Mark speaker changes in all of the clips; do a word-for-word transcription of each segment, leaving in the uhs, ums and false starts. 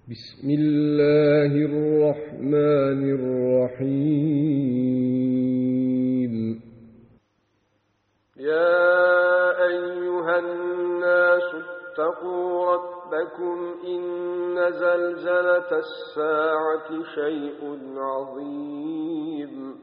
Speaker 1: بسم الله الرحمن الرحيم.
Speaker 2: يا أيها الناس اتقوا ربكم إن زلزلة الساعة شيء عظيم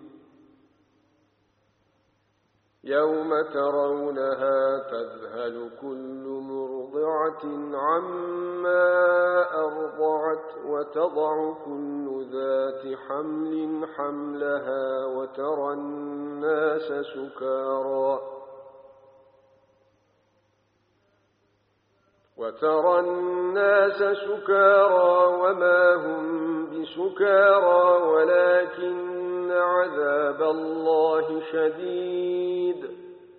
Speaker 2: يوم ترونها تذهل كل مرضعة عما أرضعت وتضع كل ذات حمل حملها وترى الناس سكارى وترى الناس سكارى وما هم بسكارى ولكن عذاب الله شديد.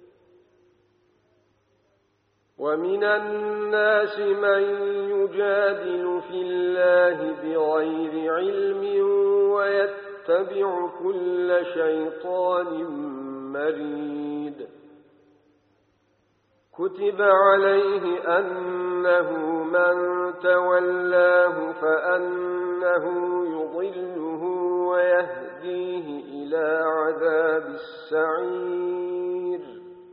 Speaker 2: ومن الناس من يجادل في الله بغير علم ويتبع كل شيطان مريد. كتب عليه أنه من تولاه فأنه يضله ويهديه إلى عذاب السعير.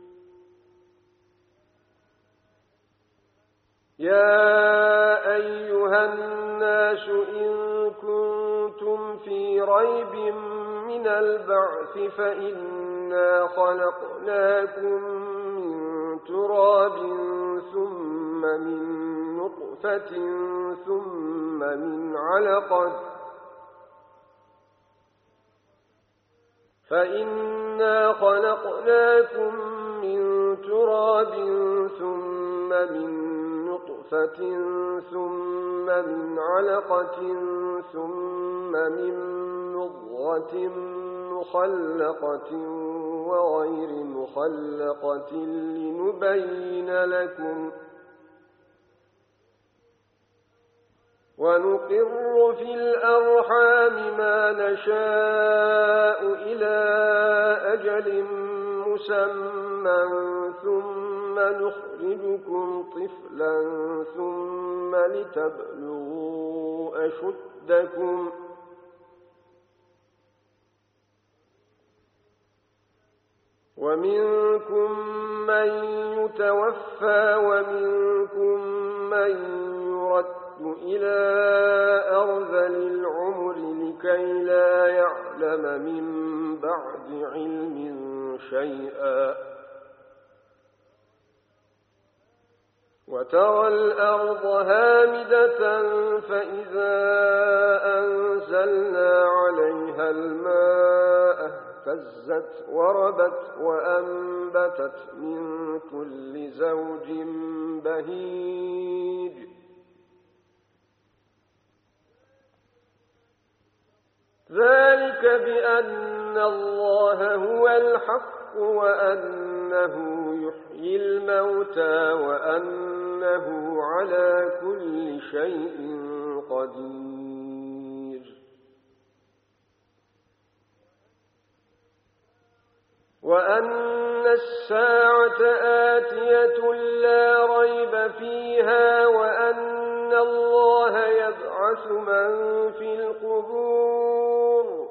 Speaker 2: يا أيها الناس إن كنتم في ريب من البعث فإنا خلقناكم من تراب ثم من نطفة ثم من علقة فإنا خلقناكم من تراب ثم من نطفة ثم من علقة ثم من مضغة مخلقة وغير مخلقة لنبين لكم ونقر في الأرحام ما نشاء إلى أجل مسمى ثم نخرجكم طفلا ثم لتبلغوا أشدكم ومنكم من يتوفى ومنكم من يرد إلى أرذل العمر لكي لا يعلم من بعد علم شيئا. وترى الأرض هامدة فإذا أنزلنا عليها الماء اهتزت وربت وأنبتت من كل زوج بهيج. ذلك بأن الله هو الحق وأنه يحيي الموتى وأنه على كل شيء قدير. وأن الساعة آتية لا ريب فيها وأن الله يبعث من في القبور.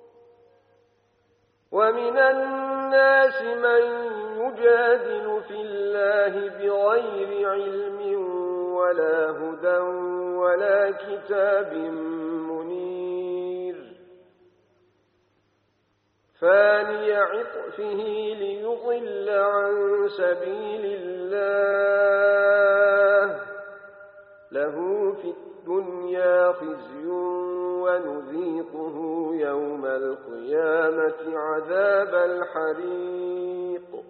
Speaker 2: ومن الناس من يجادل في الله بغير علم ولا هدى ولا كتاب منير. ثاني عطفه ليضل عن سبيل الله له في الدنيا خزي ونذيقه يوم القيامة عذاب الحريق.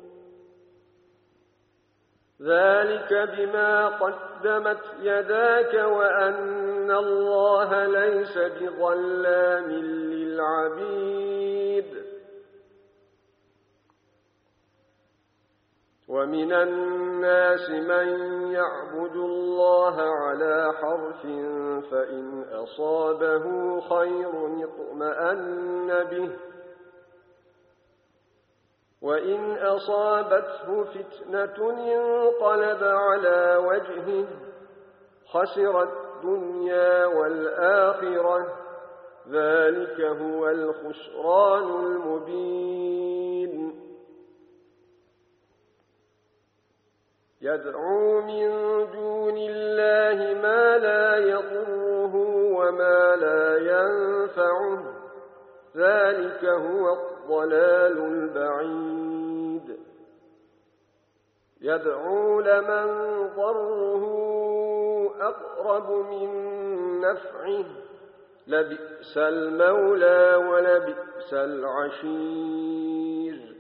Speaker 2: ذلك بما قدمت يداك وأن الله ليس بظلام للعبيد. ومن الناس من يعبد الله على حرف فإن أصابه خير اطمأن به وإن أصابته فتنة انقلب على وجهه خسر الدنيا والآخرة ذلك هو الخسران المبين يدعو من دون الله ما لا يضره وما لا ينفعه ذلك هو الضلال البعيد يدعو لمن ضره أقرب من نفعه لبئس المولى ولبئس العشير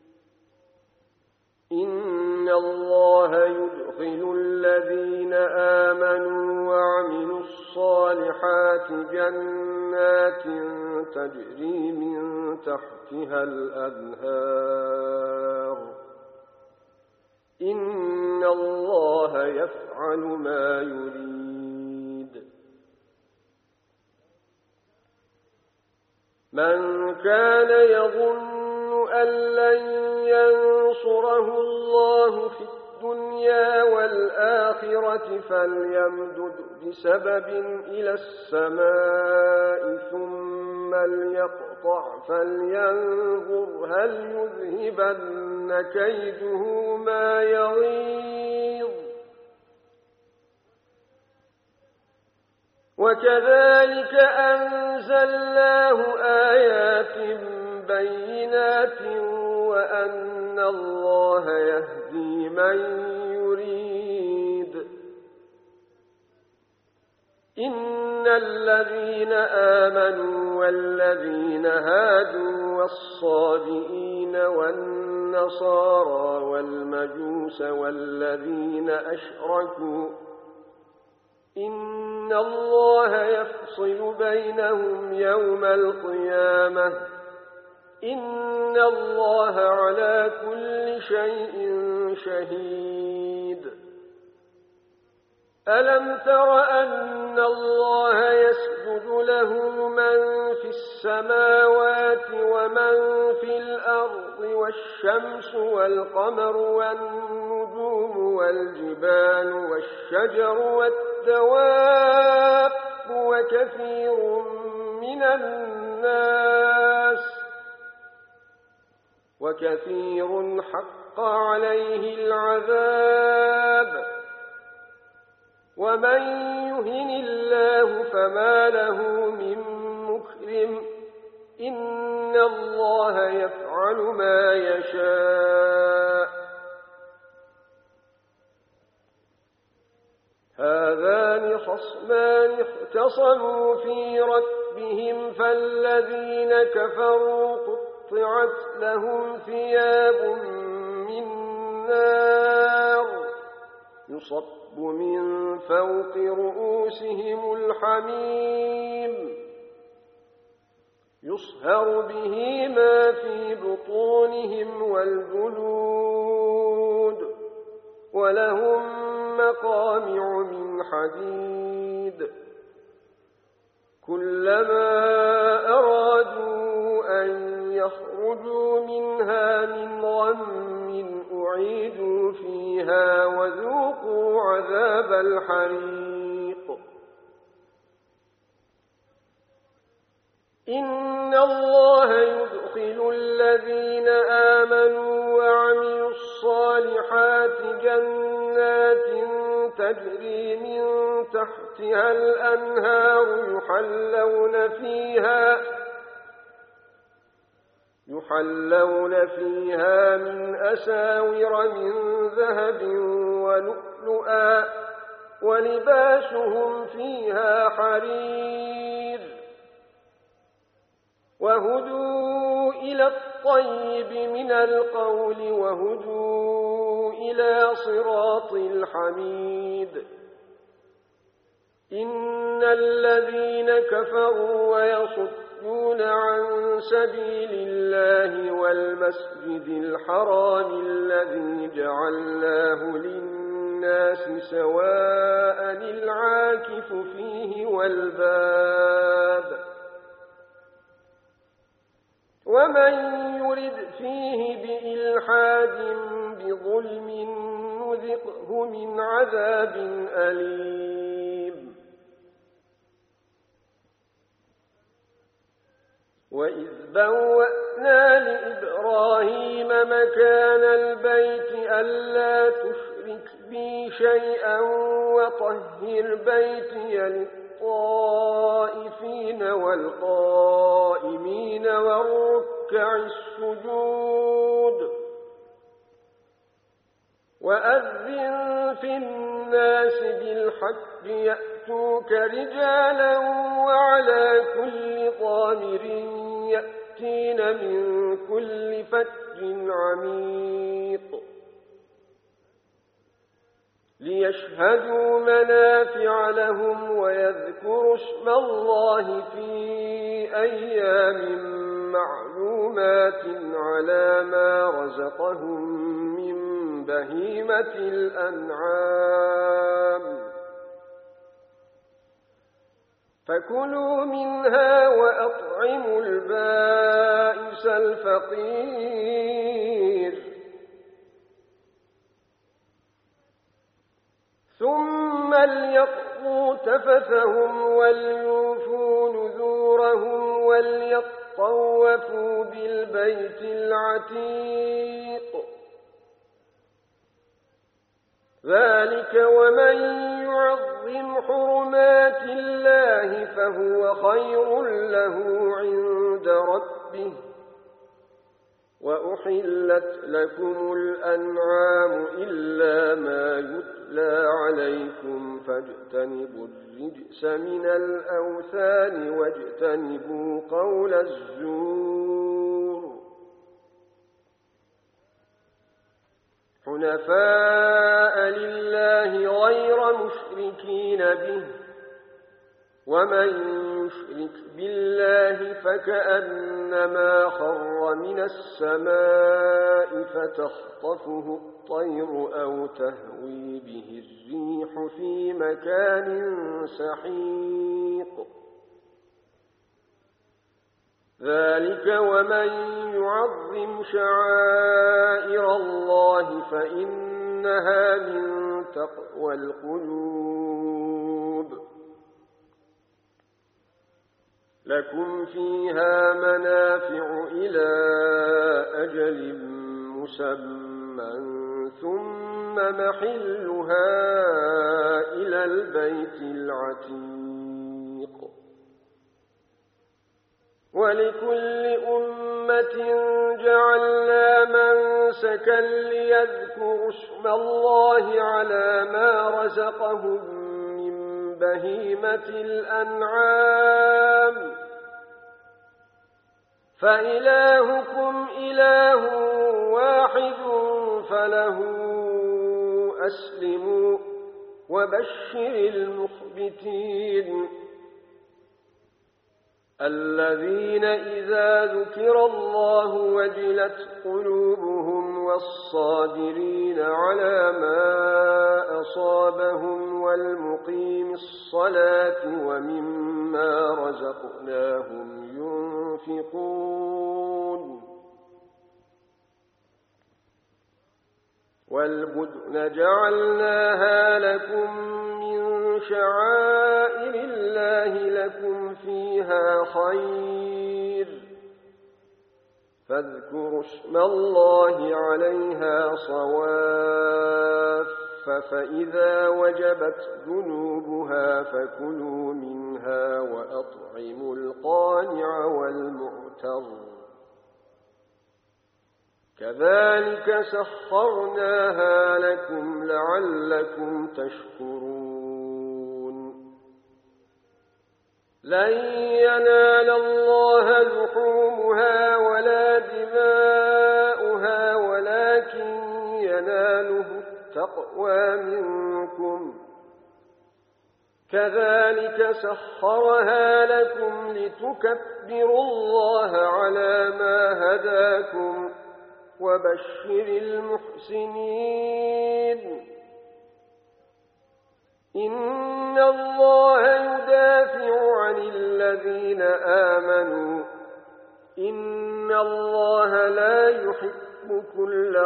Speaker 2: إن الله يدخل الذين آمنوا وعملوا الصالحات جنات تجري من تحتها الأنهار إن الله يفعل ما يريد من كان يظن أن لن ينصره الله في الدنيا والآخرة فليمدد بسبب إلى السماء ثم ليقطع فلينظر هل يذهبن كيده ما يغيظ وكذلك أنزلناه آيات بينات وأن الله يهدي من يريد إن الذين آمنوا والذين هادوا والصابئين والنصارى والمجوس والذين أشركوا إن الله يفصل بينهم يوم القيامة إن الله على كل شيء شهيد ألم تر أن الله يسجد له من في السماوات ومن في الأرض والشمس والقمر والنجوم والجبال والشجر والدواب وكثير من الناس وكثير حق عليه العذاب ومن يهن الله فما له من مكرم إن الله يفعل ما يشاء هذان خصمان اختصموا في ربهم فالذين كفروا قطعت لهم ثياب من نار يصب من فوق رؤوسهم الحميم يصهر به ما في بطونهم والجلود ولهم مقامع من حديد كلما أرادوا أن يخرجوا منها من غم أعيدوا فيها وذوقوا عذاب الحريق إن الله يدخل الذين آمنوا وعملوا الصالحات جنات تجري من تحتها الأنهار يحلون فيها يحلون فيها من أساور من ذهب ولؤلؤا ولباسهم فيها حرير وهدوا إلى الطيب من القول وهدوا إلى صراط الحميد إن الذين كفروا ويصدون عن سبيل الله والمسجد الحرام الذي جعلناه للناس سواء العاكف فيه والباد ومن يرد فيه بإلحاد بظلم نذقه من عذاب أليم وإذ بوأنا لإبراهيم مكان البيت ألا تشرك بي شيئا وطهر بيتي للطائفين والقائمين والركع السجود وأذن في الناس بالحج يأتوك رجالا وعلى كل ضامر يأتين من كل فج عميق ليشهدوا منافع لهم ويذكروا اسم الله في أيام معلومات على ما رزقهم من بهيمة الأنعام فكلوا منها وأطعموا البائس الفقير ثم ليقضوا تفثهم وليوفوا نذورهم وليطوفوا بالبيت العتيق ذلك ومن يعظم حرمات الله فهو خير له عند ربه وأحلت لكم الأنعام إلا ما يتلى عليكم فاجتنبوا الرجس من الأوثان واجتنبوا قول الزور حنفاء لله غير مشركين به ومن يشرك بالله فكأنما خر من السماء فتخطفه الطير أو تهوي به الريح في مكان سحيق ذلك ومن يعظم شعائر الله فإنها من تقوى القلوب لكم فيها منافع إلى أجل مسمى ثم محلها إلى البيت العتيق ولكل أمة جعلنا منسكا ليذكروا اسم الله على ما رزقهم من بهيمة الأنعام فإلهكم إله واحد فله أسلموا وبشر المخبتين الذين إذا ذكر الله وجلت قلوبهم والصابرين على ما أصابهم والمقيم الصلاة ومما رزقناهم ينفقون والبدن جعلناها لكم من شعائر الله لكم فيها خير فاذكروا اسم الله عليها صواف فإذا وجبت جنوبها فكلوا منها وأطعموا القانع والمعتر كذلك سخرناها لكم لعلكم تشكرون لن ينال الله لحومها ولا دماؤها ولكن يناله التقوى منكم كذلك سخرها لكم لتكبروا الله على ما هداكم وبشر المحسنين إن الله يدافع عن الذين آمنوا إن الله لا يحب كل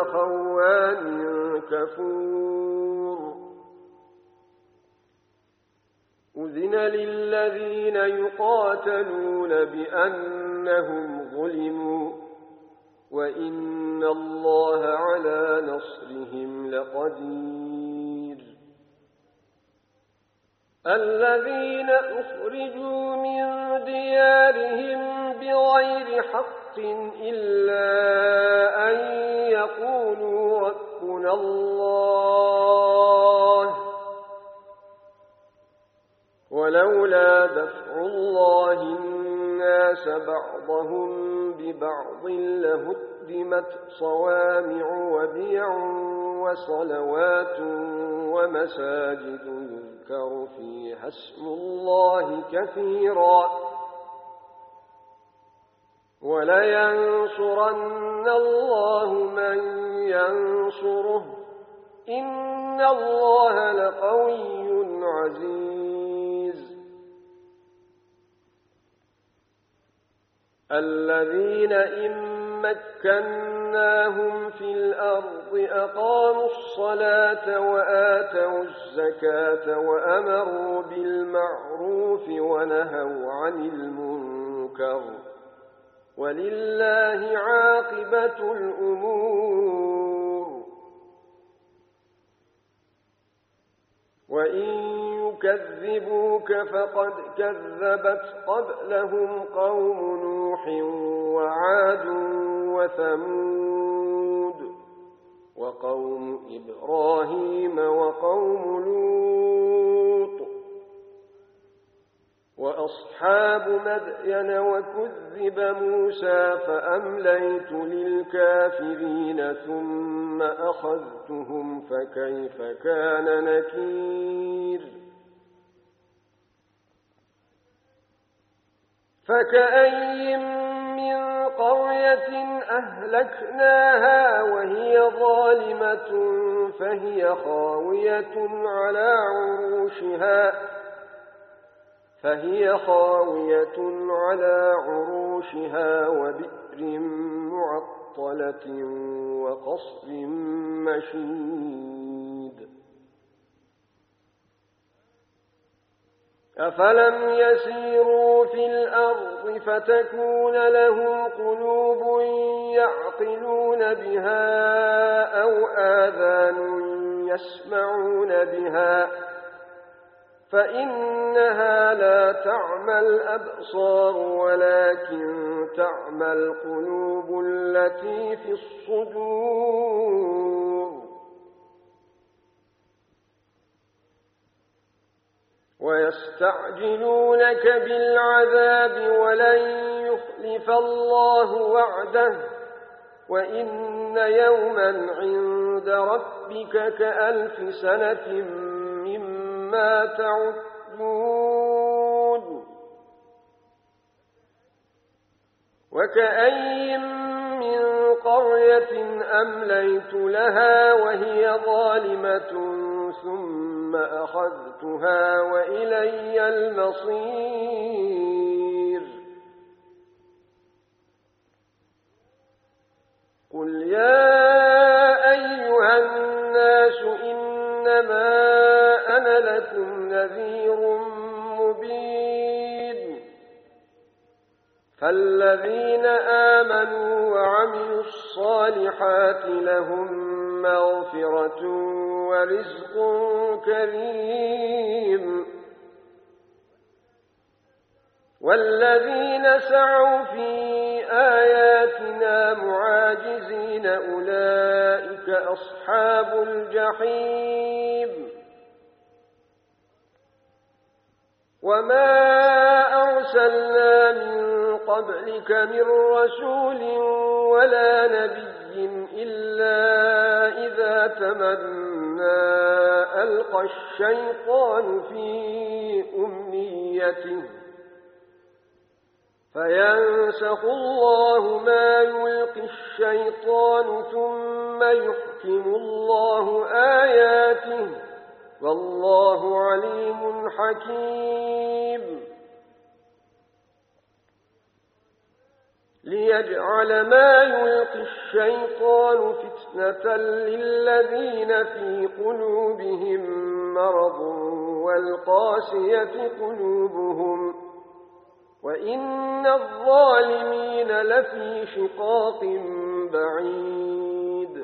Speaker 2: خوان كفور أذن للذين يقاتلون بأنهم ظلموا وإن الله على نصرهم لقدير الذين أخرجوا من ديارهم بغير حق إلا أن يقولوا ربنا الله ولولا دفع الله الناس بعضهم ببعض لهدمت صوامع وبيع وصلوات ومساجد يذكر فيها اسم الله كثيرا ولينصرن الله من ينصره إن الله لقوي عزيز الذين إن مكناهم في الأرض أقاموا الصلاة وآتوا الزكاة وأمروا بالمعروف ونهوا عن المنكر ولله عاقبة الأمور وإن يكذبوك فقد كذبت قبلهم قوم نوح وعاد وثمود وقوم إبراهيم وقوم لوط وأصحاب مدين وكذب موسى فأمليت للكافرين ثم أخذتهم فكيف كان نكير فكأي من قرية أهلكناها وهي ظالمة فهي خاوية على عروشها فهي خاوية على عروشها وبئر معطلة وقصر مشيد أفلم يسيروا في الأرض فتكون لهم قلوب يعقلون بها أو آذان يسمعون بها فإنها لا تعمى الأبصار ولكن تعمى القلوب التي في الصدور ويستعجلونك بالعذاب ولن يخلف الله وعده وإن يوما عند ربك كألف سنة مما تعدون وكأي من قرية أمليت لها وهي ظالمة ثم أخذتها وإلي المصير قل يا أيها الناس إنما أنا لكم نذير مبين فالذين آمنوا وعملوا الصالحات لهم مغفرة ورزق كريم والذين سعوا في آياتنا معاجزين أولئك أصحاب الجحيم وما أرسلنا من قبلك من رسول ولا نبي إلا إذا تمنى ألقى الشيطان في أمنيته فينسخ الله ما يلقي الشيطان ثم يحكم الله آياته والله عليم حكيم ليجعل ما يلقي الشيطان فتنة للذين في قلوبهم مرض والقاسية قلوبهم وإن الظالمين لفي شقاق بعيد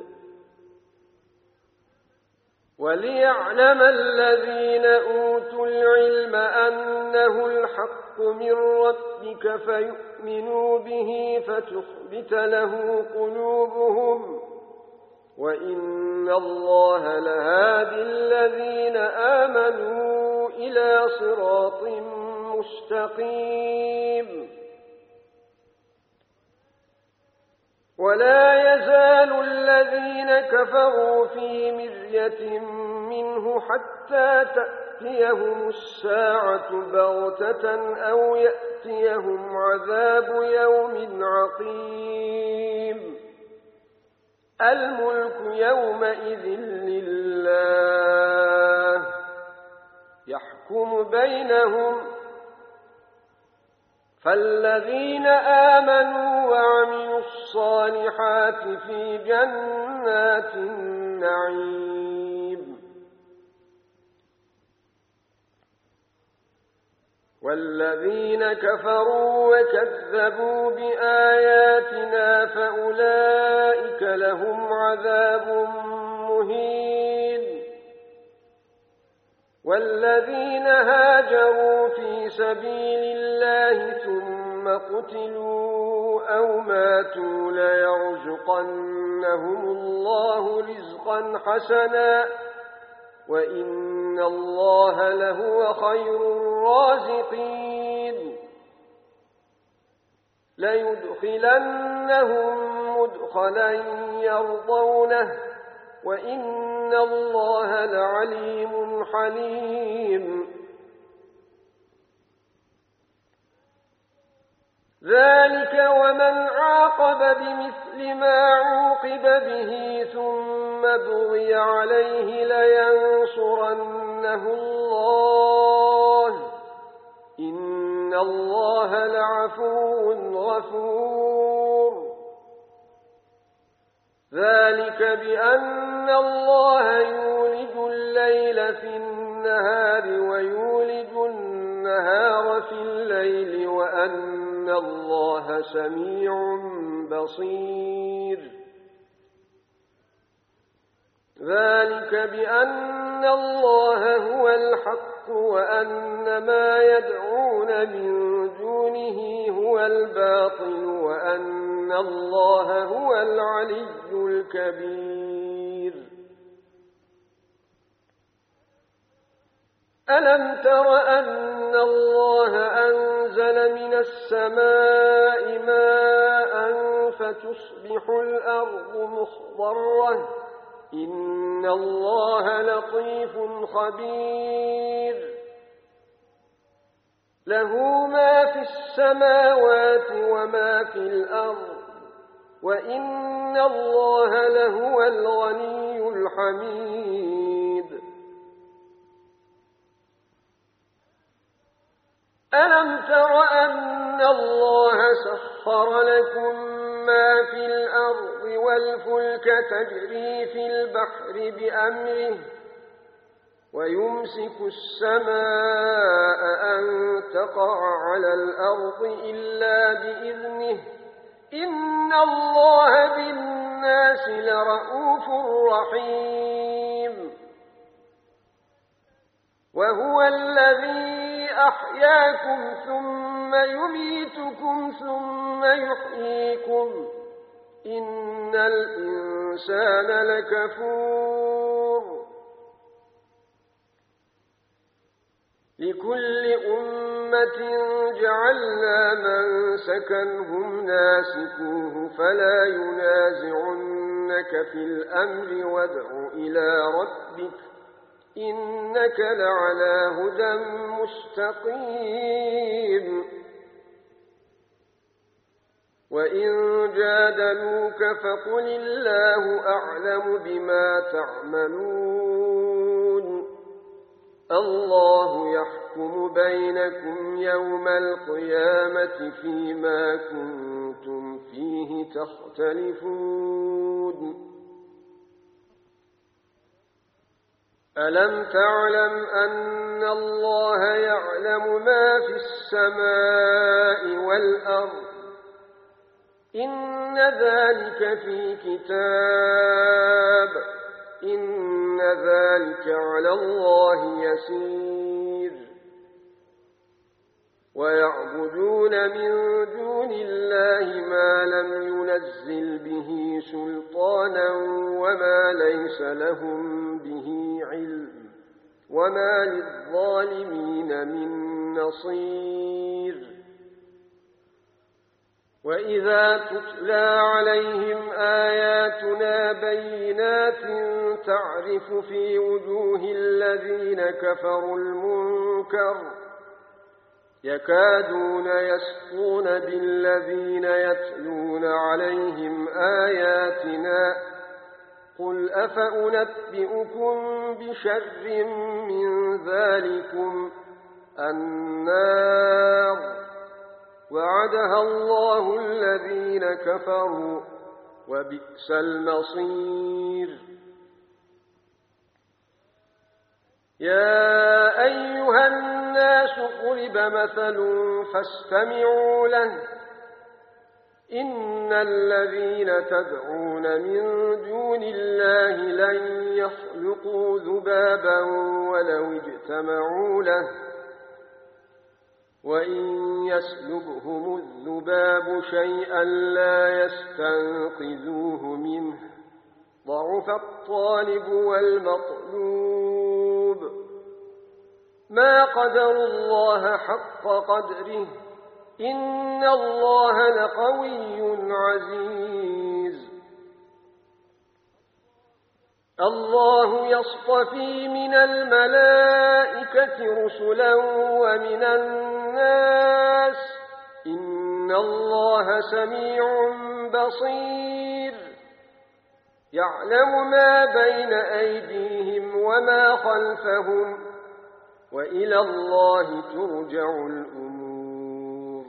Speaker 2: وليعلم الذين أوتوا العلم أنه الحق من ربك فيؤمنوا به فتخبت له قلوبهم وإن الله لهادي الذين آمنوا إلى صراط مستقيم ولا يزال الذين كفروا في مرية منه حتى تأتيهم الساعة بغتة أو يأتيهم عذاب يوم عقيم الملك يومئذ لله يحكم بينهم فالذين آمنوا وعملوا الصالحات في جنات النعيم والذين كفروا وكذبوا بآياتنا فأولئك لهم عذاب مهين والذين هاجروا في سبيل الله ثم قتلوا أو ماتوا ليرزقنهم الله رزقا حسنا وإن الله لهو خير الرازقين ليدخلنهم مدخلا يرضونه وإن الله لعليم حليم ذلك ومن عاقب بمثل ما عوقب به ثم بغي عليه لينصرنه الله إن الله لعفو غفور ذلك بأن الله يولج الليل في النهار ويولج النهار في الليل وأن الله سميع بصير ذلك بأن الله هو الحق وأن ما يدعون من دونه هو الباطل وأن الله هو العلي الكبير ألم تر أن الله أنزل من السماء ماء فتصبح الأرض مخضرة إن الله لطيف خبير له ما في السماوات وما في الأرض وإن الله لهو الغني الحميد ألم تر أن الله سخر لكم ما في الأرض والفلك تجري في البحر بأمره ويمسك السماء أن تقع على الأرض إلا بإذنه إن الله بالناس لرؤوف رحيم وهو الذي أحياكم ثم يميتكم ثم يحييكم إن الإنسان لكفور لكل أمة جعلنا منسكا هم ناسكوه فلا ينازعنك في الأمر وادع إلى ربك إنك لعلى هدى مستقيم وإن جادلوك فقل الله أعلم بما تعملون الله يحكم بينكم يوم القيامة فيما كنتم فيه تختلفون ألم تعلم أن الله يعلم ما في السماء والأرض إن ذلك في كتاب إن ذلك على الله يسير ويعبدون من دون الله ما لم ينزل به سلطانا وما ليس لهم به علم وما للظالمين من نصير وإذا تتلى عليهم آياتنا بينات تعرف في وجوه الذين كفروا المنكر يكادون يسطون بالذين يتلون عليهم آياتنا قل أفأنبئكم بشر من ذلكم النار وعدها الله الذين كفروا وبئس المصير يا أيها الناس ضرب مثل فاستمعوا له إن الذين تدعون من دون الله لن يخلقوا ذبابا ولو اجتمعوا له وإن يسلبهم الذباب شيئا لا يستنقذوه منه ضعف الطالب والمطلوب ما قدروا الله حق قدره إن الله لقوي عزيز الله يصطفي من الملائكة رسلا ومن الناس إن الله سميع بصير يعلم ما بين أيديهم وما خلفهم وإلى الله ترجع الأمور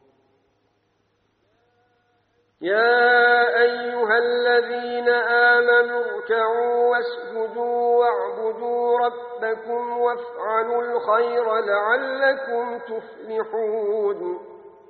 Speaker 2: يا أيها الذين آمنوا اركعوا واسجدوا واعبدوا ربكم وافعلوا الخير لعلكم تفلحون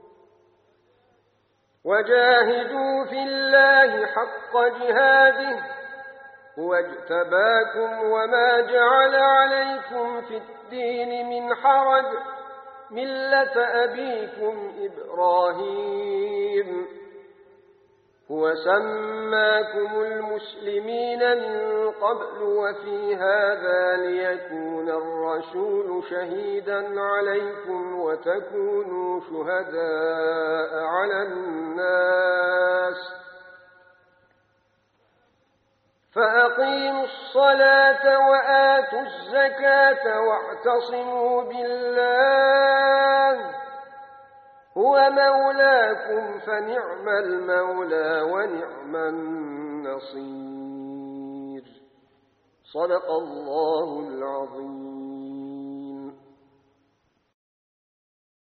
Speaker 2: وجاهدوا في الله حق جهاده هو اجتباكم وما جعل عليكم في الدين من حرج ملة أبيكم إبراهيم هو سماكم المسلمين من قبل وفي هذا ليكون الرسول شهيدا عليكم وتكونوا شهداء على الناس فأقيموا الصلاة وآتوا الزكاة واعتصموا بالله هو مولاكم فنعم المولى ونعم النصير صدق الله العظيم.